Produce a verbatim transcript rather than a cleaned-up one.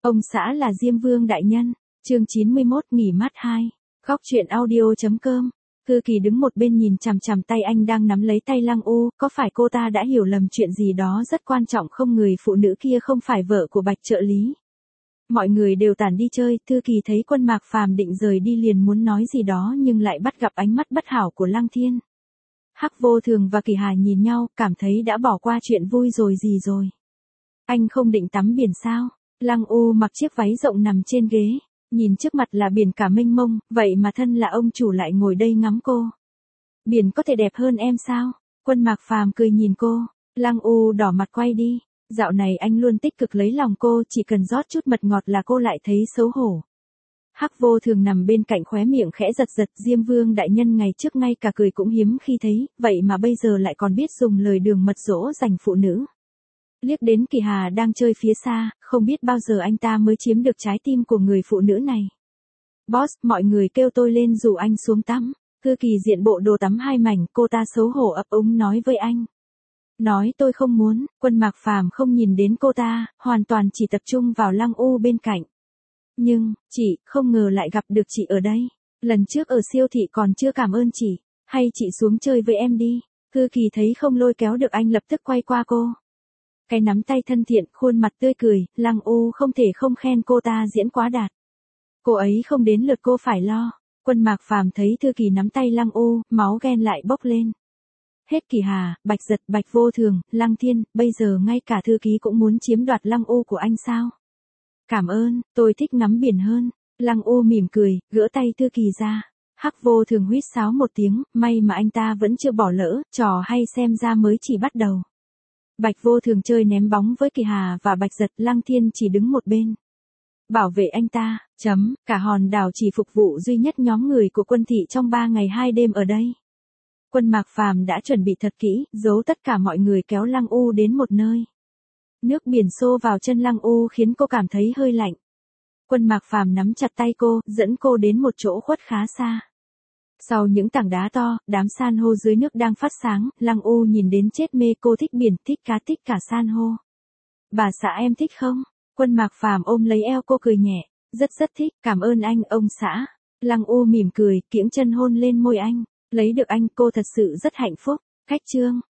Ông xã là Diêm Vương đại nhân. Chương chín mươi mốt nghỉ mát hai. Góc truyện audio.com. Thư Kỳ đứng một bên nhìn chằm chằm tay anh đang nắm lấy tay Lăng U, có phải cô ta đã hiểu lầm chuyện gì đó rất quan trọng không? Người phụ nữ kia không phải vợ của Bạch trợ lý. Mọi người đều tản đi chơi, Thư Kỳ thấy Quân Mạc Phàm định rời đi liền muốn nói gì đó nhưng lại bắt gặp ánh mắt bất hảo của Lăng Thiên. Hắc Vô Thường và Kỳ Hà nhìn nhau, cảm thấy đã bỏ qua chuyện vui rồi gì rồi. Anh không định tắm biển sao? Lăng U mặc chiếc váy rộng nằm trên ghế, nhìn trước mặt là biển cả mênh mông, vậy mà thân là ông chủ lại ngồi đây ngắm cô. Biển có thể đẹp hơn em sao? Quân Mạc Phàm cười nhìn cô, Lăng U đỏ mặt quay đi. Dạo này anh luôn tích cực lấy lòng cô, chỉ cần rót chút mật ngọt là cô lại thấy xấu hổ. Hắc Vô Thường nằm bên cạnh khóe miệng khẽ giật giật, Diêm Vương đại nhân ngày trước ngay cả cười cũng hiếm khi thấy, vậy mà bây giờ lại còn biết dùng lời đường mật dỗ dành phụ nữ. Liếc đến Kỳ Hà đang chơi phía xa, không biết bao giờ anh ta mới chiếm được trái tim của người phụ nữ này. Boss, mọi người kêu tôi lên rủ anh xuống tắm. Thư Kỳ diện bộ đồ tắm hai mảnh, cô ta xấu hổ ấp úng nói với anh. Nói tôi không muốn. Quân Mạc Phàm không nhìn đến cô ta, hoàn toàn chỉ tập trung vào Lăng U bên cạnh. Nhưng, chị, không ngờ lại gặp được chị ở đây. Lần trước ở siêu thị còn chưa cảm ơn chị, hay chị xuống chơi với em đi. Thư Kỳ thấy không lôi kéo được anh lập tức quay qua cô. Cái nắm tay thân thiện, khuôn mặt tươi cười, Lăng U không thể không khen cô ta diễn quá đạt. Cô ấy không đến lượt cô phải lo. Quân Mạc Phàm thấy Thư Kỳ nắm tay Lăng U, máu ghen lại bốc lên. Hết Kỳ Hà, Bạch Giật, Bạch Vô Thường, Lăng Thiên, bây giờ ngay cả Thư Ký cũng muốn chiếm đoạt Lăng U của anh sao? Cảm ơn, tôi thích ngắm biển hơn. Lăng U mỉm cười, gỡ tay Thư Kỳ ra. Hắc Vô Thường huýt sáo một tiếng, may mà anh ta vẫn chưa bỏ lỡ, trò hay xem ra mới chỉ bắt đầu. Bạch Vô Thường chơi ném bóng với Kỳ Hà và Bạch Giật, Lăng Thiên chỉ đứng một bên. Bảo vệ anh ta, chấm, cả hòn đảo chỉ phục vụ duy nhất nhóm người của Quân thị trong ba ngày hai đêm ở đây. Quân Mạc Phàm đã chuẩn bị thật kỹ, giấu tất cả mọi người kéo Lăng U đến một nơi. Nước biển xô vào chân Lăng U khiến cô cảm thấy hơi lạnh. Quân Mạc Phàm nắm chặt tay cô, dẫn cô đến một chỗ khuất khá xa. Sau những tảng đá to, đám san hô dưới nước đang phát sáng, Lăng U nhìn đến chết mê. Cô thích biển, thích cá, thích cả san hô. Bà xã em thích không? Quân Mạc Phàm ôm lấy eo cô cười nhẹ, rất rất thích, cảm ơn anh ông xã. Lăng U mỉm cười, kiễng chân hôn lên môi anh, lấy được anh cô thật sự rất hạnh phúc. Khách trương.